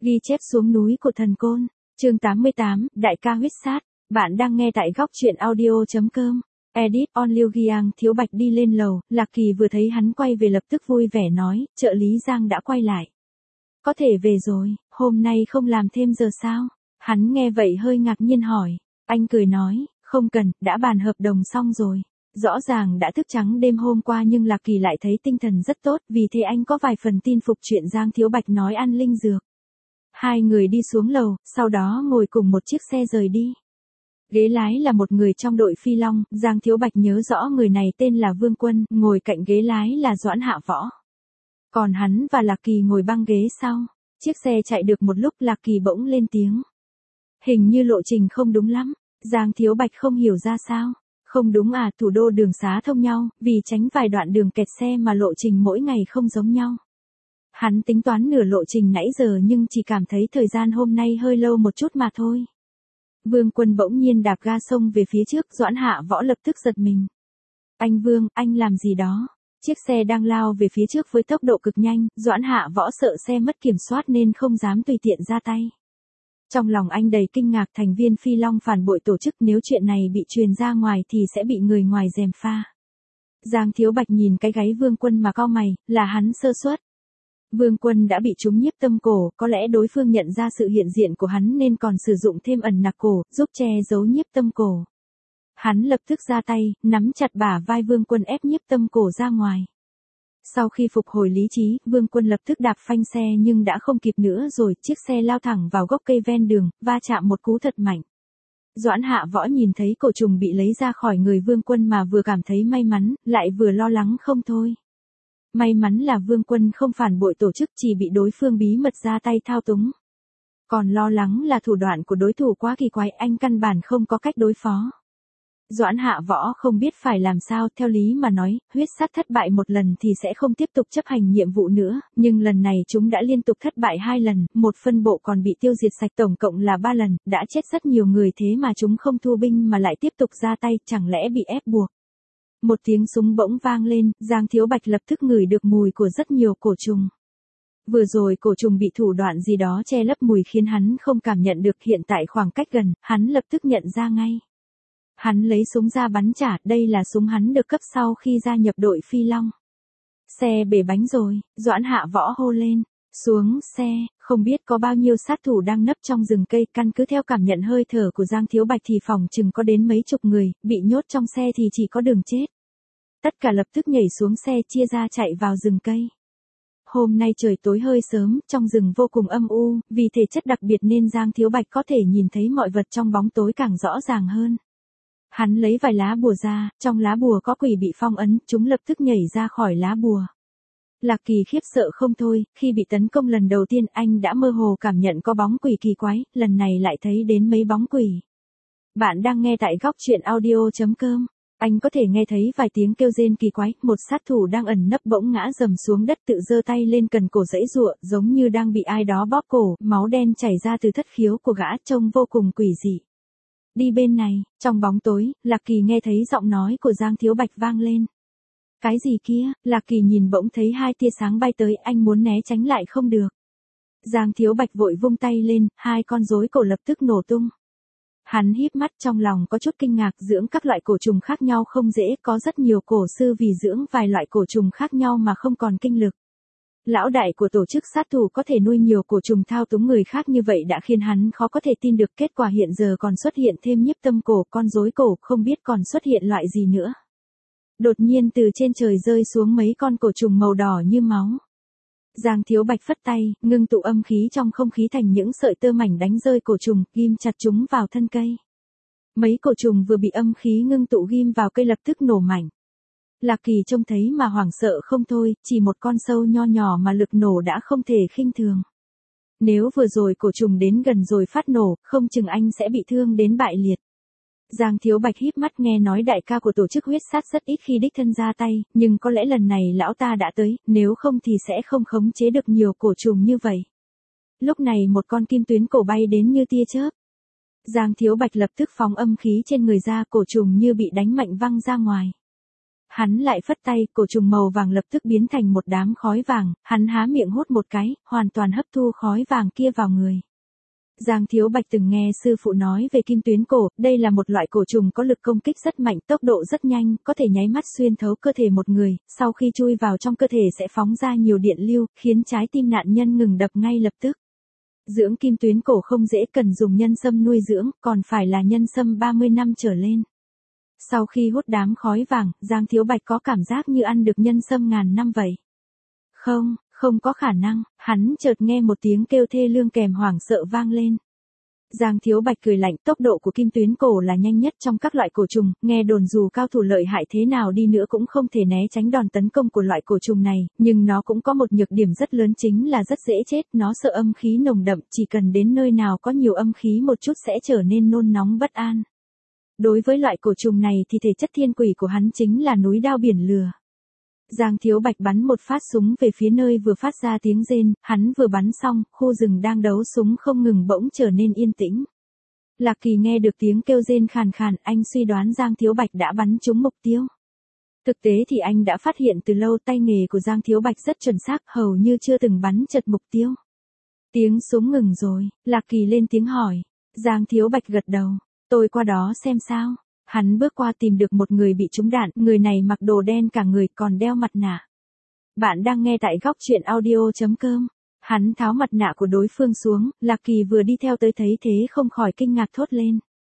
Ghi chép xuống núi của thần côn. Chương 88, đại ca huyết sát. Bạn đang nghe tại góc truyện audio.com. Edit on Liêu Giang. Thiếu Bạch đi lên lầu, Lạc Kỳ vừa thấy hắn quay về lập tức vui vẻ nói, trợ lý Giang đã quay lại. Có thể về rồi, hôm nay không làm thêm giờ sao? Hắn nghe vậy hơi ngạc nhiên hỏi. Anh cười nói, không cần, đã bàn hợp đồng xong rồi. Rõ ràng đã thức trắng đêm hôm qua nhưng Lạc Kỳ lại thấy tinh thần rất tốt, vì thế anh có vài phần tin phục chuyện Giang Thiếu Bạch nói ăn linh dược. Hai người đi xuống lầu, sau đó ngồi cùng một chiếc xe rời đi. Ghế lái là một người trong đội Phi Long, Giang Thiếu Bạch nhớ rõ người này tên là Vương Quân, ngồi cạnh ghế lái là Doãn Hạ Võ. Còn hắn và Lạc Kỳ ngồi băng ghế sau. Chiếc xe chạy được một lúc Lạc Kỳ bỗng lên tiếng. Hình như lộ trình không đúng lắm. Giang Thiếu Bạch không hiểu ra sao. Không đúng à, thủ đô đường xá thông nhau, vì tránh vài đoạn đường kẹt xe mà lộ trình mỗi ngày không giống nhau. Hắn tính toán nửa lộ trình nãy giờ nhưng chỉ cảm thấy thời gian hôm nay hơi lâu một chút mà thôi. Vương Quân bỗng nhiên đạp ga xông về phía trước, Doãn Hạ Võ lập tức giật mình. Anh Vương, anh làm gì đó? Chiếc xe đang lao về phía trước với tốc độ cực nhanh, Doãn Hạ Võ sợ xe mất kiểm soát nên không dám tùy tiện ra tay. Trong lòng anh đầy kinh ngạc, thành viên Phi Long phản bội tổ chức, nếu chuyện này bị truyền ra ngoài thì sẽ bị người ngoài gièm pha. Giang Thiếu Bạch nhìn cái gáy Vương Quân mà cau mày, là hắn sơ suất. Vương Quân đã bị trúng nhiếp tâm cổ, có lẽ đối phương nhận ra sự hiện diện của hắn nên còn sử dụng thêm ẩn nặc cổ, giúp che giấu nhiếp tâm cổ. Hắn lập tức ra tay, nắm chặt bả vai Vương Quân ép nhiếp tâm cổ ra ngoài. Sau khi phục hồi lý trí, Vương Quân lập tức đạp phanh xe nhưng đã không kịp nữa rồi, chiếc xe lao thẳng vào gốc cây ven đường, va chạm một cú thật mạnh. Doãn Hạ Võ nhìn thấy cổ trùng bị lấy ra khỏi người Vương Quân mà vừa cảm thấy may mắn, lại vừa lo lắng không thôi. May mắn là Vương Quân không phản bội tổ chức, chỉ bị đối phương bí mật ra tay thao túng. Còn lo lắng là thủ đoạn của đối thủ quá kỳ quái, anh căn bản không có cách đối phó. Doãn Hạ Võ không biết phải làm sao, theo lý mà nói, huyết sát thất bại một lần thì sẽ không tiếp tục chấp hành nhiệm vụ nữa, nhưng lần này chúng đã liên tục thất bại 2 lần, một phân bộ còn bị tiêu diệt sạch, tổng cộng là 3 lần, đã chết rất nhiều người thế mà chúng không thu binh mà lại tiếp tục ra tay, chẳng lẽ bị ép buộc. Một tiếng súng bỗng vang lên, Giang Thiếu Bạch lập tức ngửi được mùi của rất nhiều cổ trùng. Vừa rồi cổ trùng bị thủ đoạn gì đó che lấp mùi khiến hắn không cảm nhận được, hiện tại khoảng cách gần, hắn lập tức nhận ra ngay. Hắn lấy súng ra bắn trả, đây là súng hắn được cấp sau khi gia nhập đội Phi Long. Xe bể bánh rồi, Doãn Hạ Võ hô lên. Xuống xe, không biết có bao nhiêu sát thủ đang nấp trong rừng cây, căn cứ theo cảm nhận hơi thở của Giang Thiếu Bạch thì phòng chừng có đến mấy chục người, bị nhốt trong xe thì chỉ có đường chết. Tất cả lập tức nhảy xuống xe chia ra chạy vào rừng cây. Hôm nay trời tối hơi sớm, trong rừng vô cùng âm u, vì thể chất đặc biệt nên Giang Thiếu Bạch có thể nhìn thấy mọi vật trong bóng tối càng rõ ràng hơn. Hắn lấy vài lá bùa ra, trong lá bùa có quỷ bị phong ấn, chúng lập tức nhảy ra khỏi lá bùa. Lạc Kỳ khiếp sợ không thôi, khi bị tấn công lần đầu tiên anh đã mơ hồ cảm nhận có bóng quỷ kỳ quái, lần này lại thấy đến mấy bóng quỷ. Bạn đang nghe tại góc truyện audio.com. Anh có thể nghe thấy vài tiếng kêu rên kỳ quái, một sát thủ đang ẩn nấp bỗng ngã rầm xuống đất, tự giơ tay lên cần cổ giãy giụa, giống như đang bị ai đó bóp cổ, máu đen chảy ra từ thất khiếu của gã, trông vô cùng quỷ dị. Đi bên này, trong bóng tối, Lạc Kỳ nghe thấy giọng nói của Giang Thiếu Bạch vang lên. Cái gì kia? Lạc Kỳ nhìn bỗng thấy 2 tia sáng bay tới, anh muốn né tránh lại không được. Giang Thiếu Bạch vội vung tay lên, 2 con rối cổ lập tức nổ tung. Hắn híp mắt, trong lòng có chút kinh ngạc, dưỡng các loại cổ trùng khác nhau không dễ, có rất nhiều cổ sư vì dưỡng vài loại cổ trùng khác nhau mà không còn kinh lực. Lão đại của tổ chức sát thủ có thể nuôi nhiều cổ trùng thao túng người khác như vậy đã khiến hắn khó có thể tin được, kết quả hiện giờ còn xuất hiện thêm nhiếp tâm cổ, con rối cổ, không biết còn xuất hiện loại gì nữa. Đột nhiên từ trên trời rơi xuống mấy con cổ trùng màu đỏ như máu. Giang Thiếu Bạch phất tay, ngưng tụ âm khí trong không khí thành những sợi tơ mảnh đánh rơi cổ trùng, ghim chặt chúng vào thân cây. Mấy cổ trùng vừa bị âm khí ngưng tụ ghim vào cây lập tức nổ mạnh. Lạc Kỳ trông thấy mà hoảng sợ không thôi, chỉ một con sâu nho nhỏ mà lực nổ đã không thể khinh thường. Nếu vừa rồi cổ trùng đến gần rồi phát nổ, không chừng anh sẽ bị thương đến bại liệt. Giang Thiếu Bạch híp mắt, nghe nói đại ca của tổ chức huyết sát rất ít khi đích thân ra tay, nhưng có lẽ lần này lão ta đã tới, nếu không thì sẽ không khống chế được nhiều cổ trùng như vậy. Lúc này một con kim tuyến cổ bay đến như tia chớp. Giang Thiếu Bạch lập tức phóng âm khí trên người ra, cổ trùng như bị đánh mạnh văng ra ngoài. Hắn lại phất tay, cổ trùng màu vàng lập tức biến thành một đám khói vàng, hắn há miệng hút một cái, hoàn toàn hấp thu khói vàng kia vào người. Giang Thiếu Bạch từng nghe sư phụ nói về kim tuyến cổ, đây là một loại cổ trùng có lực công kích rất mạnh, tốc độ rất nhanh, có thể nháy mắt xuyên thấu cơ thể một người, sau khi chui vào trong cơ thể sẽ phóng ra nhiều điện lưu, khiến trái tim nạn nhân ngừng đập ngay lập tức. Dưỡng kim tuyến cổ không dễ, cần dùng nhân sâm nuôi dưỡng, còn phải là nhân sâm 30 năm trở lên. Sau khi hút đám khói vàng, Giang Thiếu Bạch có cảm giác như ăn được nhân sâm ngàn năm vậy. Không có khả năng, hắn chợt nghe một tiếng kêu thê lương kèm hoảng sợ vang lên. Giang Thiếu Bạch cười lạnh, tốc độ của kim tuyến cổ là nhanh nhất trong các loại cổ trùng, nghe đồn dù cao thủ lợi hại thế nào đi nữa cũng không thể né tránh đòn tấn công của loại cổ trùng này, nhưng nó cũng có một nhược điểm rất lớn chính là rất dễ chết, nó sợ âm khí nồng đậm, chỉ cần đến nơi nào có nhiều âm khí một chút sẽ trở nên nôn nóng bất an. Đối với loại cổ trùng này thì thể chất thiên quỷ của hắn chính là núi đao biển lửa. Giang Thiếu Bạch bắn một phát súng về phía nơi vừa phát ra tiếng rên, hắn vừa bắn xong, khu rừng đang đấu súng không ngừng bỗng trở nên yên tĩnh. Lạc Kỳ nghe được tiếng kêu rên khàn khàn, anh suy đoán Giang Thiếu Bạch đã bắn trúng mục tiêu. Thực tế thì anh đã phát hiện từ lâu tay nghề của Giang Thiếu Bạch rất chuẩn xác, hầu như chưa từng bắn chật mục tiêu. Tiếng súng ngừng rồi, Lạc Kỳ lên tiếng hỏi. Giang Thiếu Bạch gật đầu, tôi qua đó xem sao. Hắn bước qua tìm được một người bị trúng đạn, người này mặc đồ đen cả người còn đeo mặt nạ. Bạn đang nghe tại góc truyện audio.com. Hắn tháo mặt nạ của đối phương xuống, Lạc Kỳ vừa đi theo tới thấy thế không khỏi kinh ngạc thốt lên.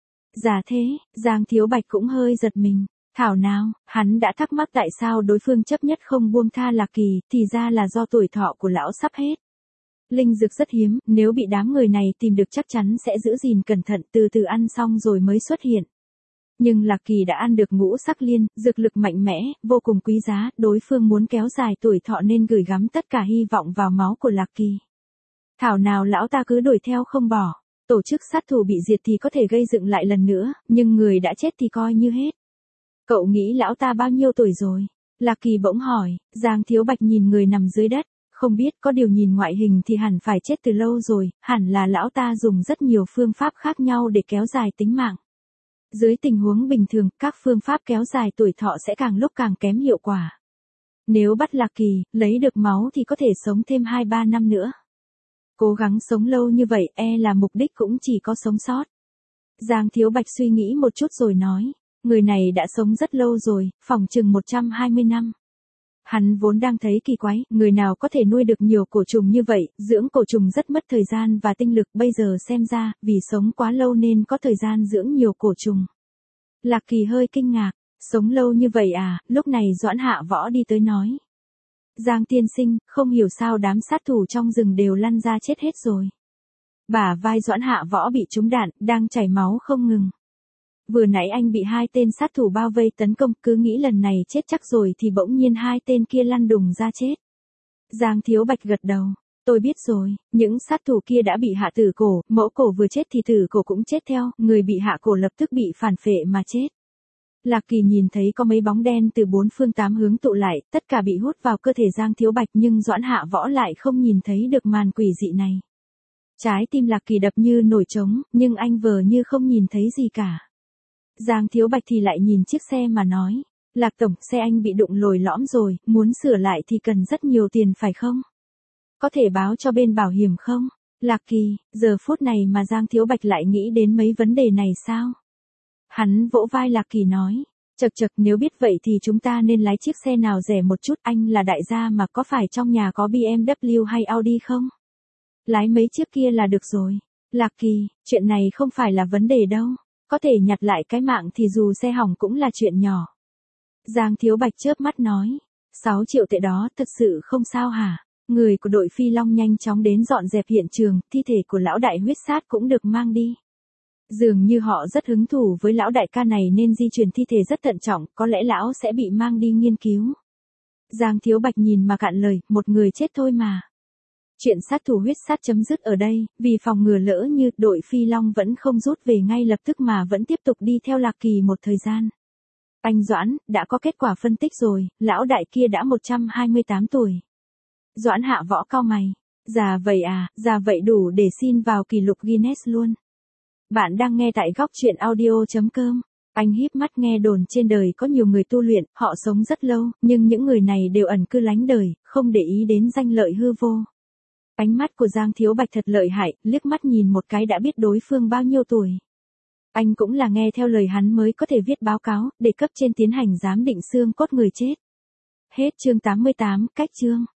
Dạ thế, Giang Thiếu Bạch cũng hơi giật mình. Thảo nào, hắn đã thắc mắc tại sao đối phương chấp nhất không buông tha Lạc Kỳ, thì ra là do tuổi thọ của lão sắp hết. Linh dược rất hiếm, nếu bị đám người này tìm được chắc chắn sẽ giữ gìn cẩn thận từ từ ăn xong rồi mới xuất hiện. Nhưng Lạc Kỳ đã ăn được ngũ sắc liên, dược lực mạnh mẽ, vô cùng quý giá, đối phương muốn kéo dài tuổi thọ nên gửi gắm tất cả hy vọng vào máu của Lạc Kỳ. Thảo nào lão ta cứ đuổi theo không bỏ, tổ chức sát thủ bị diệt thì có thể gây dựng lại lần nữa, nhưng người đã chết thì coi như hết. Cậu nghĩ lão ta bao nhiêu tuổi rồi? Lạc Kỳ bỗng hỏi. Giang Thiếu Bạch nhìn người nằm dưới đất, không biết, có điều nhìn ngoại hình thì hẳn phải chết từ lâu rồi, hẳn là lão ta dùng rất nhiều phương pháp khác nhau để kéo dài tính mạng. Dưới tình huống bình thường, các phương pháp kéo dài tuổi thọ sẽ càng lúc càng kém hiệu quả. Nếu bắt Lạc Kỳ, lấy được máu thì có thể sống thêm 2-3 năm nữa. Cố gắng sống lâu như vậy là mục đích cũng chỉ có sống sót. Giang Thiếu Bạch suy nghĩ một chút rồi nói, người này đã sống rất lâu rồi, phỏng chừng 120 năm. Hắn vốn đang thấy kỳ quái, người nào có thể nuôi được nhiều cổ trùng như vậy, dưỡng cổ trùng rất mất thời gian và tinh lực, bây giờ xem ra, vì sống quá lâu nên có thời gian dưỡng nhiều cổ trùng. Lạc Kỳ hơi kinh ngạc, sống lâu như vậy à, lúc này Doãn Hạ Võ đi tới nói. Giang tiên sinh, không hiểu sao đám sát thủ trong rừng đều lăn ra chết hết rồi. Bả vai Doãn Hạ Võ bị trúng đạn, đang chảy máu không ngừng. Vừa nãy anh bị 2 tên sát thủ bao vây tấn công, cứ nghĩ lần này chết chắc rồi thì bỗng nhiên 2 tên kia lăn đùng ra chết. Giang Thiếu Bạch gật đầu, tôi biết rồi, những sát thủ kia đã bị hạ tử cổ, mẫu cổ vừa chết thì tử cổ cũng chết theo, người bị hạ cổ lập tức bị phản phệ mà chết. Lạc Kỳ nhìn thấy có mấy bóng đen từ 4 phương 8 hướng tụ lại, tất cả bị hút vào cơ thể Giang Thiếu Bạch nhưng Doãn Hạ Võ lại không nhìn thấy được màn quỷ dị này. Trái tim Lạc Kỳ đập như nổi trống, nhưng anh vờ như không nhìn thấy gì cả. Giang Thiếu Bạch thì lại nhìn chiếc xe mà nói, Lạc tổng, xe anh bị đụng lồi lõm rồi, muốn sửa lại thì cần rất nhiều tiền phải không? Có thể báo cho bên bảo hiểm không? Lạc Kỳ, giờ phút này mà Giang Thiếu Bạch lại nghĩ đến mấy vấn đề này sao? Hắn vỗ vai Lạc Kỳ nói, chậc nếu biết vậy thì chúng ta nên lái chiếc xe nào rẻ một chút, anh là đại gia mà có phải trong nhà có BMW hay Audi không? Lái mấy chiếc kia là được rồi. Lạc Kỳ, chuyện này không phải là vấn đề đâu. Có thể nhặt lại cái mạng thì dù xe hỏng cũng là chuyện nhỏ. Giang Thiếu Bạch chớp mắt nói, 6 triệu tệ đó thật sự không sao hả? Người của đội Phi Long nhanh chóng đến dọn dẹp hiện trường, thi thể của lão đại huyết sát cũng được mang đi. Dường như họ rất hứng thú với lão đại ca này nên di chuyển thi thể rất thận trọng, có lẽ lão sẽ bị mang đi nghiên cứu. Giang Thiếu Bạch nhìn mà cạn lời, một người chết thôi mà. Chuyện sát thủ huyết sát chấm dứt ở đây, vì phòng ngừa lỡ như đội Phi Long vẫn không rút về ngay lập tức mà vẫn tiếp tục đi theo Lạc Kỳ một thời gian. Anh Doãn, đã có kết quả phân tích rồi, lão đại kia đã 128 tuổi. Doãn Hạ Võ cau mày. Già vậy à, già vậy đủ để xin vào kỷ lục Guinness luôn. Bạn đang nghe tại góc truyện audio.com. Anh híp mắt nghe đồn trên đời có nhiều người tu luyện, họ sống rất lâu, nhưng những người này đều ẩn cư lánh đời, không để ý đến danh lợi hư vô. Ánh mắt của Giang Thiếu Bạch thật lợi hại, liếc mắt nhìn một cái đã biết đối phương bao nhiêu tuổi. Anh cũng là nghe theo lời hắn mới có thể viết báo cáo, để cấp trên tiến hành giám định xương cốt người chết. Hết chương 88, cách chương.